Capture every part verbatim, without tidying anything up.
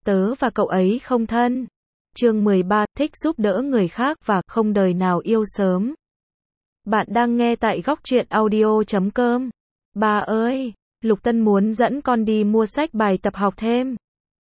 Tớ và cậu ấy không thân. Chương mười ba, thích giúp đỡ người khác và không đời nào yêu sớm. Bạn đang nghe tại góc truyện audio chấm com. Ba ơi, Lục Tân muốn dẫn con đi mua sách bài tập học thêm.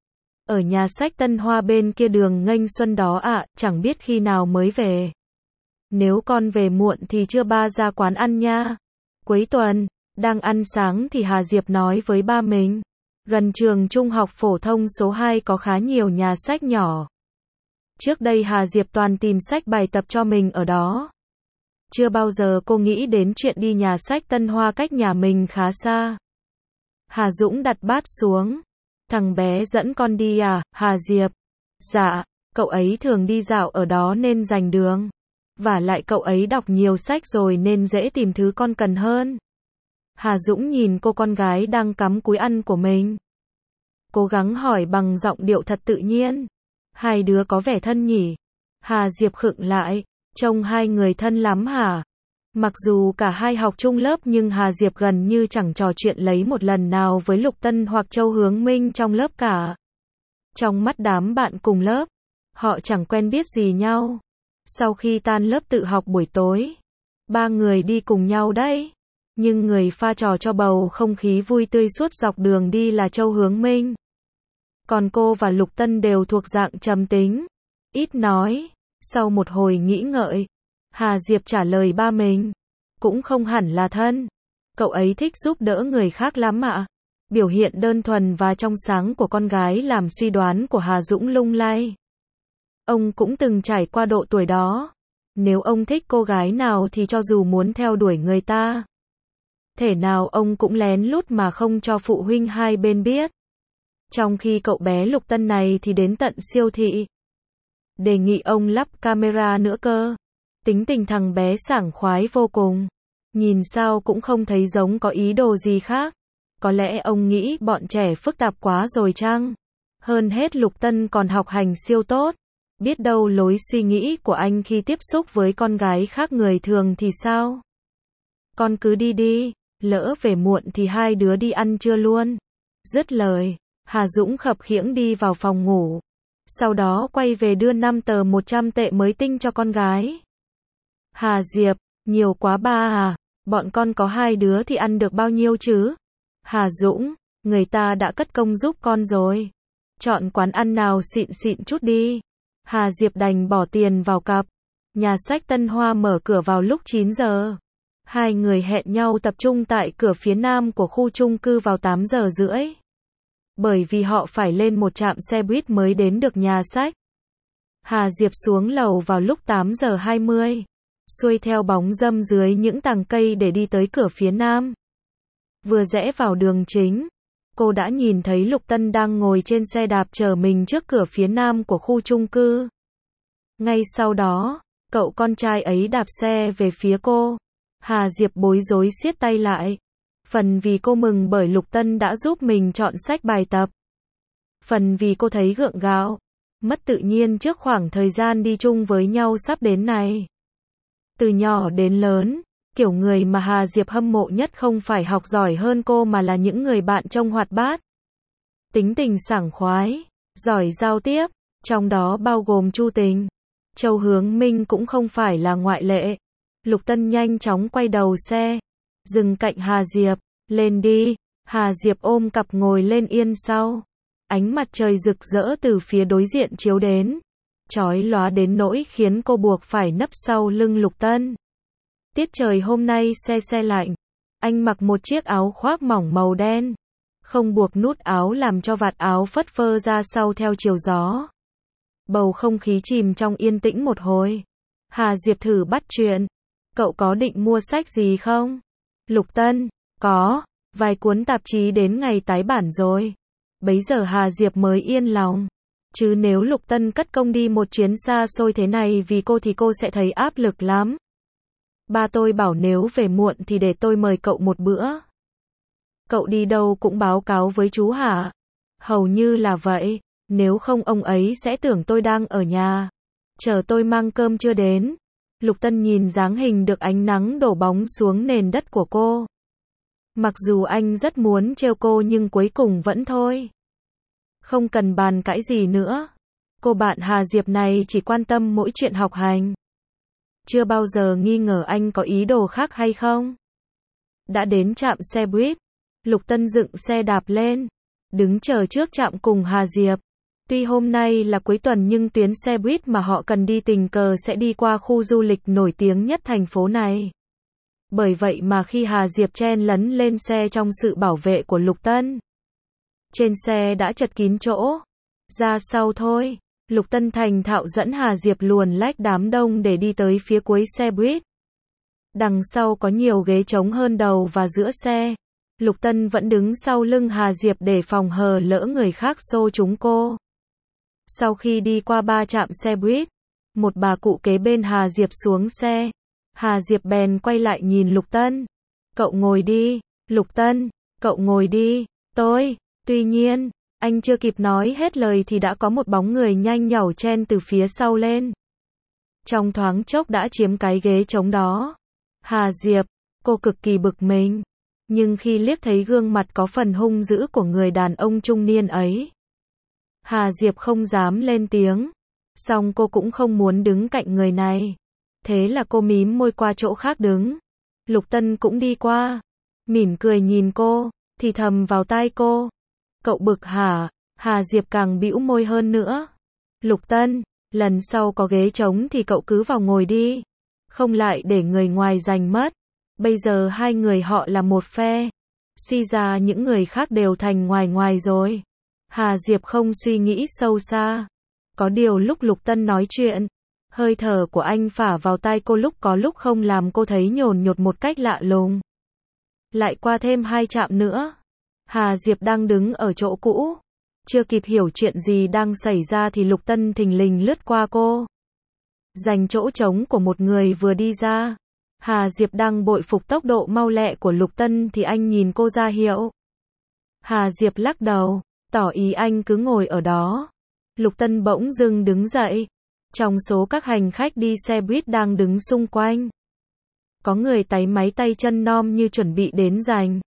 Ở nhà sách Tân Hoa bên kia đường Nghênh Xuân đó ạ, chẳng biết khi nào mới về. Nếu con về muộn thì chưa ba ra quán ăn nha. Cuối tuần, đang ăn sáng thì Hà Diệp nói với ba mình. Gần trường trung học phổ thông số hai có khá nhiều nhà sách nhỏ. Trước đây Hà Diệp toàn tìm sách bài tập cho mình ở đó. Chưa bao giờ cô nghĩ đến chuyện đi nhà sách Tân Hoa cách nhà mình khá xa. Hà Dũng đặt bát xuống. Thằng bé dẫn con đi à, Hà Diệp? Dạ, cậu ấy thường đi dạo ở đó nên rành đường. Và lại cậu ấy đọc nhiều sách rồi nên dễ tìm thứ con cần hơn. Hà Dũng nhìn cô con gái đang cắm cúi ăn của mình. Cố gắng hỏi bằng giọng điệu thật tự nhiên. Hai đứa có vẻ thân nhỉ? Hà Diệp khựng lại. Trông hai người thân lắm hả? Mặc dù cả hai học chung lớp nhưng Hà Diệp gần như chẳng trò chuyện lấy một lần nào với Lục Tân hoặc Châu Hướng Minh trong lớp cả. Trong mắt đám bạn cùng lớp, họ chẳng quen biết gì nhau. Sau khi tan lớp tự học buổi tối, ba người đi cùng nhau đấy. Nhưng người pha trò cho bầu không khí vui tươi suốt dọc đường đi là Châu Hướng Minh. Còn cô và Lục Tân đều thuộc dạng trầm tính, ít nói. Sau một hồi nghĩ ngợi, Hà Diệp trả lời ba mình. Cũng không hẳn là thân. Cậu ấy thích giúp đỡ người khác lắm ạ. Biểu hiện đơn thuần và trong sáng của con gái làm suy đoán của Hà Dũng lung lay. Ông cũng từng trải qua độ tuổi đó. Nếu ông thích cô gái nào thì cho dù muốn theo đuổi người ta, thể nào ông cũng lén lút mà không cho phụ huynh hai bên biết. Trong khi cậu bé Lục Tân này thì đến tận siêu thị đề nghị ông lắp camera nữa cơ. Tính tình thằng bé sảng khoái vô cùng. Nhìn sao cũng không thấy giống có ý đồ gì khác. Có lẽ ông nghĩ bọn trẻ phức tạp quá rồi chăng? Hơn hết Lục Tân còn học hành siêu tốt. Biết đâu lối suy nghĩ của anh khi tiếp xúc với con gái khác người thường thì sao? Con cứ đi đi, lỡ về muộn thì hai đứa đi ăn trưa luôn. Dứt lời, Hà Dũng khập khiễng đi vào phòng ngủ. Sau đó quay về đưa năm tờ một trăm tệ mới tinh cho con gái. Hà Diệp, nhiều quá ba à, bọn con có hai đứa thì ăn được bao nhiêu chứ? Hà Dũng, người ta đã cất công giúp con rồi. Chọn quán ăn nào xịn xịn chút đi. Hà Diệp đành bỏ tiền vào cặp. Nhà sách Tân Hoa mở cửa vào lúc chín giờ. Hai người hẹn nhau tập trung tại cửa phía nam của khu chung cư vào tám giờ rưỡi. Bởi vì họ phải lên một trạm xe buýt mới đến được nhà sách. Hà Diệp xuống lầu vào lúc tám giờ hai mươi. Xuôi theo bóng râm dưới những tàng cây để đi tới cửa phía nam. Vừa rẽ vào đường chính, cô đã nhìn thấy Lục Tân đang ngồi trên xe đạp chờ mình trước cửa phía nam của khu chung cư. Ngay sau đó, cậu con trai ấy đạp xe về phía cô. Hà Diệp bối rối siết tay lại. Phần vì cô mừng bởi Lục Tân đã giúp mình chọn sách bài tập. Phần vì cô thấy gượng gạo, mất tự nhiên trước khoảng thời gian đi chung với nhau sắp đến này. Từ nhỏ đến lớn, kiểu người mà Hà Diệp hâm mộ nhất không phải học giỏi hơn cô mà là những người bạn trông hoạt bát, tính tình sảng khoái, giỏi giao tiếp, trong đó bao gồm Chu Tình. Châu Hướng Minh cũng không phải là ngoại lệ. Lục Tân nhanh chóng quay đầu xe, dừng cạnh Hà Diệp. Lên đi. Hà Diệp ôm cặp ngồi lên yên sau. Ánh mặt trời rực rỡ từ phía đối diện chiếu đến, chói lóa đến nỗi khiến cô buộc phải nấp sau lưng Lục Tân. Tiết trời hôm nay se se lạnh. Anh mặc một chiếc áo khoác mỏng màu đen, không buộc nút áo làm cho vạt áo phất phơ ra sau theo chiều gió. Bầu không khí chìm trong yên tĩnh một hồi. Hà Diệp thử bắt chuyện. Cậu có định mua sách gì không? Lục Tân, có, vài cuốn tạp chí đến ngày tái bản rồi. Bấy giờ Hà Diệp mới yên lòng. Chứ nếu Lục Tân cất công đi một chuyến xa xôi thế này vì cô thì cô sẽ thấy áp lực lắm. Ba tôi bảo nếu về muộn thì để tôi mời cậu một bữa. Cậu đi đâu cũng báo cáo với chú hả? Hầu như là vậy, nếu không ông ấy sẽ tưởng tôi đang ở nhà. Chờ tôi mang cơm chưa đến. Lục Tân nhìn dáng hình được ánh nắng đổ bóng xuống nền đất của cô. Mặc dù anh rất muốn trêu cô nhưng cuối cùng vẫn thôi. Không cần bàn cãi gì nữa. Cô bạn Hà Diệp này chỉ quan tâm mỗi chuyện học hành. Chưa bao giờ nghi ngờ anh có ý đồ khác hay không. Đã đến trạm xe buýt, Lục Tân dựng xe đạp lên, đứng chờ trước trạm cùng Hà Diệp. Tuy hôm nay là cuối tuần nhưng tuyến xe buýt mà họ cần đi tình cờ sẽ đi qua khu du lịch nổi tiếng nhất thành phố này. Bởi vậy mà khi Hà Diệp chen lấn lên xe trong sự bảo vệ của Lục Tân, trên xe đã chật kín chỗ. Ra sau thôi, Lục Tân thành thạo dẫn Hà Diệp luồn lách đám đông để đi tới phía cuối xe buýt. Đằng sau có nhiều ghế trống hơn đầu và giữa xe. Lục Tân vẫn đứng sau lưng Hà Diệp để phòng hờ lỡ người khác xô trúng cô. Sau khi đi qua ba trạm xe buýt, một bà cụ kế bên Hà Diệp xuống xe. Hà Diệp bèn quay lại nhìn Lục Tân. Cậu ngồi đi. Lục Tân, cậu ngồi đi. Tôi. Tuy nhiên, anh chưa kịp nói hết lời thì đã có một bóng người nhanh nhảu chen từ phía sau lên. Trong thoáng chốc đã chiếm cái ghế trống đó. Hà Diệp, cô cực kỳ bực mình. Nhưng khi liếc thấy gương mặt có phần hung dữ của người đàn ông trung niên ấy, Hà Diệp không dám lên tiếng. Song cô cũng không muốn đứng cạnh người này. Thế là cô mím môi qua chỗ khác đứng. Lục Tân cũng đi qua, mỉm cười nhìn cô, thì thầm vào tai cô. Cậu bực hả? Hà Diệp càng bĩu môi hơn nữa. Lục Tân, lần sau có ghế trống thì cậu cứ vào ngồi đi. Không lại để người ngoài giành mất. Bây giờ hai người họ là một phe. Suy ra những người khác đều thành ngoài ngoài rồi. Hà Diệp không suy nghĩ sâu xa. Có điều lúc Lục Tân nói chuyện, hơi thở của anh phả vào tai cô lúc có lúc không làm cô thấy nhồn nhột một cách lạ lùng. Lại qua thêm hai trạm nữa. Hà Diệp đang đứng ở chỗ cũ. Chưa kịp hiểu chuyện gì đang xảy ra thì Lục Tân thình lình lướt qua cô. Giành chỗ trống của một người vừa đi ra. Hà Diệp đang bội phục tốc độ mau lẹ của Lục Tân thì anh nhìn cô ra hiệu. Hà Diệp lắc đầu, tỏ ý anh cứ ngồi ở đó. Lục Tân bỗng dưng đứng dậy. Trong số các hành khách đi xe buýt đang đứng xung quanh, có người táy máy tay chân nom như chuẩn bị đến giành.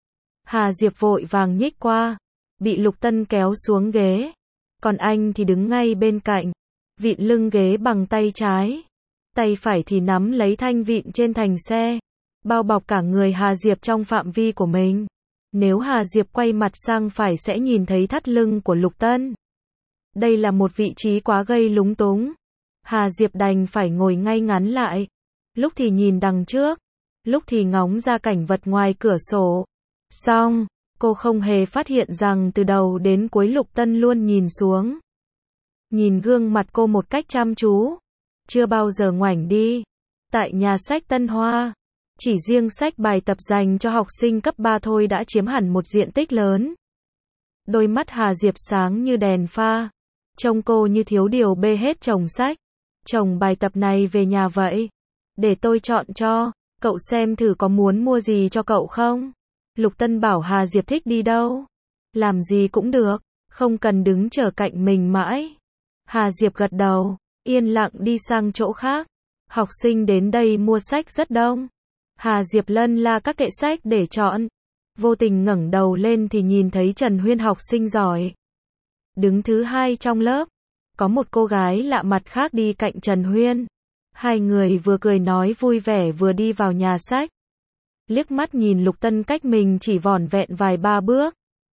Hà Diệp vội vàng nhích qua, bị Lục Tân kéo xuống ghế. Còn anh thì đứng ngay bên cạnh, vịn lưng ghế bằng tay trái. Tay phải thì nắm lấy thanh vịn trên thành xe, bao bọc cả người Hà Diệp trong phạm vi của mình. Nếu Hà Diệp quay mặt sang phải sẽ nhìn thấy thắt lưng của Lục Tân. Đây là một vị trí quá gây lúng túng. Hà Diệp đành phải ngồi ngay ngắn lại. Lúc thì nhìn đằng trước, lúc thì ngóng ra cảnh vật ngoài cửa sổ. Xong, cô không hề phát hiện rằng từ đầu đến cuối Lục Tân luôn nhìn xuống. Nhìn gương mặt cô một cách chăm chú. Chưa bao giờ ngoảnh đi. Tại nhà sách Tân Hoa, chỉ riêng sách bài tập dành cho học sinh cấp ba thôi đã chiếm hẳn một diện tích lớn. Đôi mắt Hà Diệp sáng như đèn pha. Trông cô như thiếu điều bê hết chồng sách. Chồng bài tập này về nhà vậy. Để tôi chọn cho. Cậu xem thử có muốn mua gì cho cậu không? Lục Tân bảo Hà Diệp thích đi đâu. Làm gì cũng được. Không cần đứng chờ cạnh mình mãi. Hà Diệp gật đầu. Yên lặng đi sang chỗ khác. Học sinh đến đây mua sách rất đông. Hà Diệp lân la các kệ sách để chọn. Vô tình ngẩng đầu lên thì nhìn thấy Trần Huyên học sinh giỏi. Đứng thứ hai trong lớp. Có một cô gái lạ mặt khác đi cạnh Trần Huyên. Hai người vừa cười nói vui vẻ vừa đi vào nhà sách. Liếc mắt nhìn Lục Tân cách mình chỉ vỏn vẹn vài ba bước.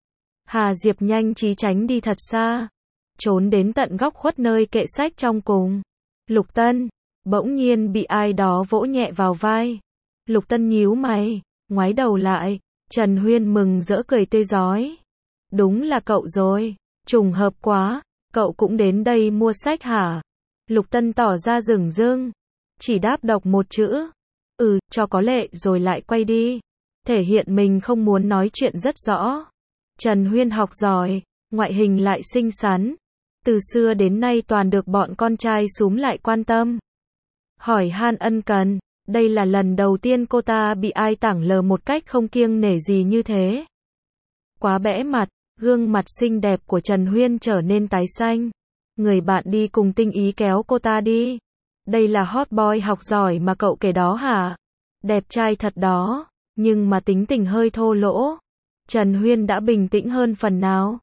Hà Diệp nhanh trí tránh đi thật xa. Trốn đến tận góc khuất nơi kệ sách trong cùng. Lục Tân, bỗng nhiên bị ai đó vỗ nhẹ vào vai. Lục Tân nhíu mày, ngoái đầu lại. Trần Huyên mừng rỡ cười tươi rói. Đúng là cậu rồi, trùng hợp quá, cậu cũng đến đây mua sách hả? Lục Tân tỏ ra dửng dưng, chỉ đáp đọc một chữ. Ừ, cho có lệ rồi lại quay đi. Thể hiện mình không muốn nói chuyện rất rõ. Trần Huyên học giỏi, ngoại hình lại xinh xắn. Từ xưa đến nay toàn được bọn con trai xúm lại quan tâm. Hỏi han ân cần. Đây là lần đầu tiên cô ta bị ai tảng lờ một cách không kiêng nể gì như thế. Quá bẽ mặt, gương mặt xinh đẹp của Trần Huyên trở nên tái xanh. Người bạn đi cùng tinh ý kéo cô ta đi. Đây là hot boy học giỏi mà cậu kể đó hả? Đẹp trai thật đó, nhưng mà tính tình hơi thô lỗ. Trần Huyên đã bình tĩnh hơn phần nào.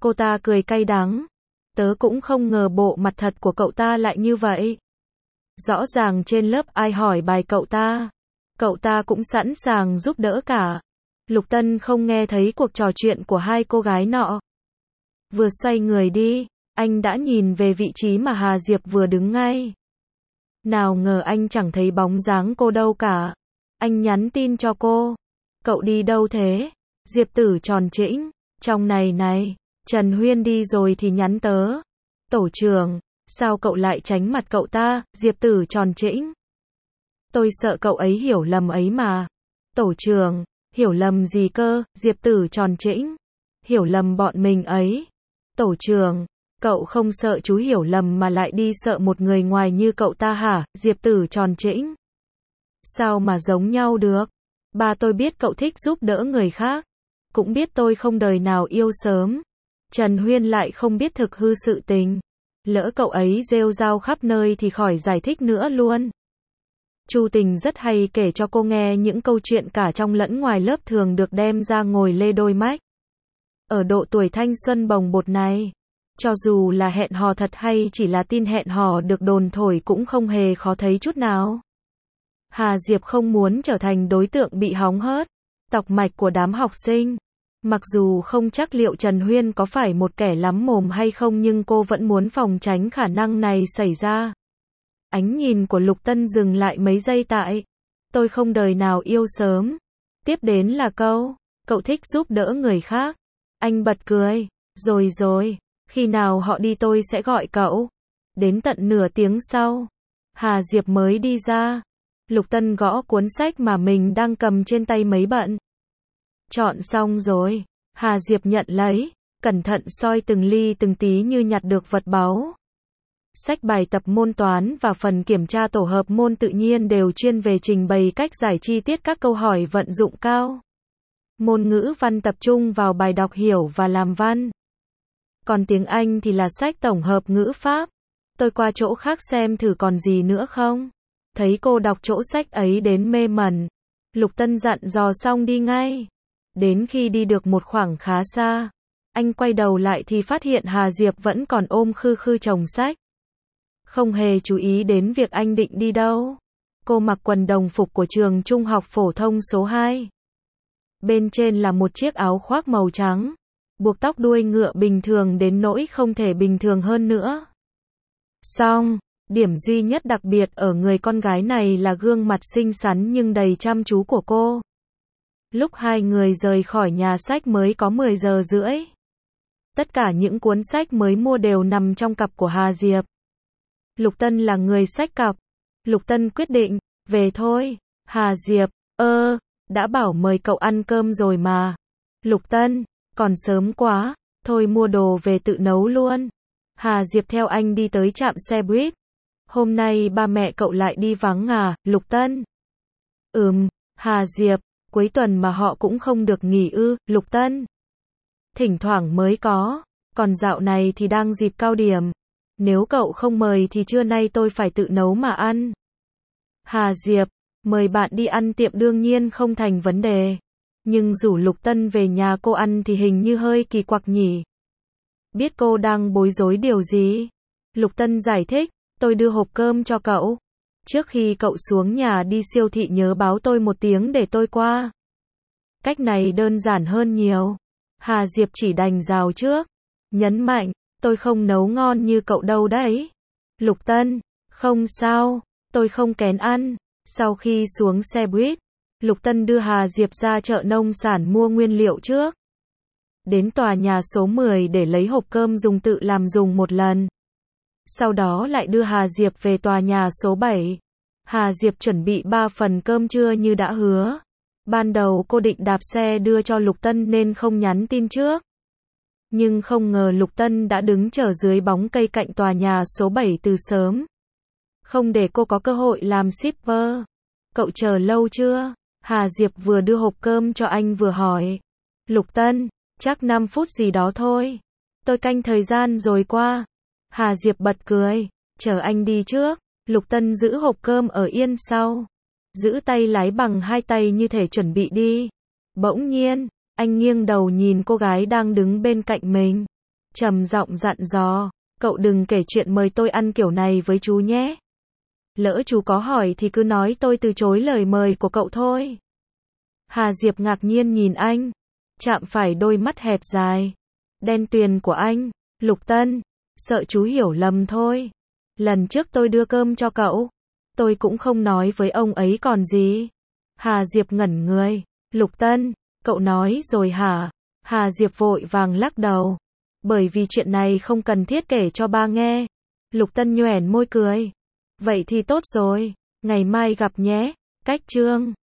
Cô ta cười cay đắng. Tớ cũng không ngờ bộ mặt thật của cậu ta lại như vậy. Rõ ràng trên lớp ai hỏi bài cậu ta, cậu ta cũng sẵn sàng giúp đỡ cả. Lục Tân không nghe thấy cuộc trò chuyện của hai cô gái nọ. Vừa xoay người đi, anh đã nhìn về vị trí mà Hà Diệp vừa đứng ngay. Nào ngờ anh chẳng thấy bóng dáng cô đâu cả. Anh nhắn tin cho cô. Cậu đi đâu thế? Diệp Tử tròn trĩnh. Trong này này, Trần Huyên đi rồi thì nhắn tớ. Tổ trưởng, sao cậu lại tránh mặt cậu ta? Diệp Tử tròn trĩnh. Tôi sợ cậu ấy hiểu lầm ấy mà. Tổ trưởng, hiểu lầm gì cơ? Diệp Tử tròn trĩnh. Hiểu lầm bọn mình ấy. Tổ trưởng, cậu không sợ chú hiểu lầm mà lại đi sợ một người ngoài như cậu ta hả? Diệp Tử tròn trĩnh. Sao mà giống nhau được? Ba tôi biết cậu thích giúp đỡ người khác. Cũng biết tôi không đời nào yêu sớm. Trần Huyên lại không biết thực hư sự tình. Lỡ cậu ấy rêu rao khắp nơi thì khỏi giải thích nữa luôn. Chu Tình rất hay kể cho cô nghe những câu chuyện cả trong lẫn ngoài lớp thường được đem ra ngồi lê đôi mách. Ở độ tuổi thanh xuân bồng bột này, cho dù là hẹn hò thật hay chỉ là tin hẹn hò được đồn thổi cũng không hề khó thấy chút nào. Hà Diệp không muốn trở thành đối tượng bị hóng hớt, tọc mạch của đám học sinh. Mặc dù không chắc liệu Trần Huyên có phải một kẻ lắm mồm hay không nhưng cô vẫn muốn phòng tránh khả năng này xảy ra. Ánh nhìn của Lục Tân dừng lại mấy giây tại. Tôi không đời nào yêu sớm. Tiếp đến là câu, cậu thích giúp đỡ người khác. Anh bật cười. Rồi rồi, khi nào họ đi tôi sẽ gọi cậu. Đến tận nửa tiếng sau, Hà Diệp mới đi ra. Lục Tân gõ cuốn sách mà mình đang cầm trên tay mấy bận. Chọn xong rồi. Hà Diệp nhận lấy, cẩn thận soi từng ly từng tí như nhặt được vật báu. Sách bài tập môn toán và phần kiểm tra tổ hợp môn tự nhiên đều chuyên về trình bày cách giải chi tiết các câu hỏi vận dụng cao. Môn ngữ văn tập trung vào bài đọc hiểu và làm văn. Còn tiếng Anh thì là sách tổng hợp ngữ pháp. Tôi qua chỗ khác xem thử còn gì nữa không. Thấy cô đọc chỗ sách ấy đến mê mẩn. Lục Tân dặn dò xong đi ngay. Đến khi đi được một khoảng khá xa, anh quay đầu lại thì phát hiện Hà Diệp vẫn còn ôm khư khư chồng sách. Không hề chú ý đến việc anh định đi đâu. Cô mặc quần đồng phục của trường trung học phổ thông số hai. Bên trên là một chiếc áo khoác màu trắng, buộc tóc đuôi ngựa bình thường đến nỗi không thể bình thường hơn nữa. Xong, điểm duy nhất đặc biệt ở người con gái này là gương mặt xinh xắn nhưng đầy chăm chú của cô. Lúc hai người rời khỏi nhà sách mới có mười giờ rưỡi. Tất cả những cuốn sách mới mua đều nằm trong cặp của Hà Diệp. Lục Tân là người xách cặp. Lục Tân quyết định, về thôi. Hà Diệp, ơ, đã bảo mời cậu ăn cơm rồi mà. Lục Tân, còn sớm quá, thôi mua đồ về tự nấu luôn. Hà Diệp theo anh đi tới trạm xe buýt. Hôm nay ba mẹ cậu lại đi vắng à, Lục Tân? Ừm, Hà Diệp, cuối tuần mà họ cũng không được nghỉ ư, Lục Tân? Thỉnh thoảng mới có, còn dạo này thì đang dịp cao điểm. Nếu cậu không mời thì trưa nay tôi phải tự nấu mà ăn. Hà Diệp, mời bạn đi ăn tiệm đương nhiên không thành vấn đề. Nhưng rủ Lục Tân về nhà cô ăn thì hình như hơi kỳ quặc nhỉ. Biết cô đang bối rối điều gì? Lục Tân giải thích, tôi đưa hộp cơm cho cậu. Trước khi cậu xuống nhà đi siêu thị nhớ báo tôi một tiếng để tôi qua. Cách này đơn giản hơn nhiều. Hà Diệp chỉ đành rào trước. Nhấn mạnh, tôi không nấu ngon như cậu đâu đấy. Lục Tân, không sao, tôi không kén ăn. Sau khi xuống xe buýt, Lục Tân đưa Hà Diệp ra chợ nông sản mua nguyên liệu trước. Đến tòa nhà số mười để lấy hộp cơm dùng tự làm dùng một lần. Sau đó lại đưa Hà Diệp về tòa nhà số bảy. Hà Diệp chuẩn bị ba phần cơm trưa như đã hứa. Ban đầu cô định đạp xe đưa cho Lục Tân nên không nhắn tin trước. Nhưng không ngờ Lục Tân đã đứng chờ dưới bóng cây cạnh tòa nhà số bảy từ sớm. Không để cô có cơ hội làm shipper. Cậu chờ lâu chưa? Hà Diệp vừa đưa hộp cơm cho anh vừa hỏi. Lục Tân, chắc năm phút gì đó thôi. Tôi canh thời gian rồi qua. Hà Diệp bật cười. Chờ anh đi trước. Lục Tân giữ hộp cơm ở yên sau. Giữ tay lái bằng hai tay như thể chuẩn bị đi. Bỗng nhiên, anh nghiêng đầu nhìn cô gái đang đứng bên cạnh mình. trầm giọng dặn dò, cậu đừng kể chuyện mời tôi ăn kiểu này với chú nhé. Lỡ chú có hỏi thì cứ nói tôi từ chối lời mời của cậu thôi. Hà Diệp ngạc nhiên nhìn anh, chạm phải đôi mắt hẹp dài, đen tuyền của anh. Lục Tân, sợ chú hiểu lầm thôi. Lần trước tôi đưa cơm cho cậu, tôi cũng không nói với ông ấy còn gì. Hà Diệp ngẩn người. Lục Tân, cậu nói rồi hả? Hà Diệp vội vàng lắc đầu. Bởi vì chuyện này không cần thiết kể cho ba nghe. Lục Tân nhoẻn môi cười. Vậy thì tốt rồi, ngày mai gặp nhé. Cách chương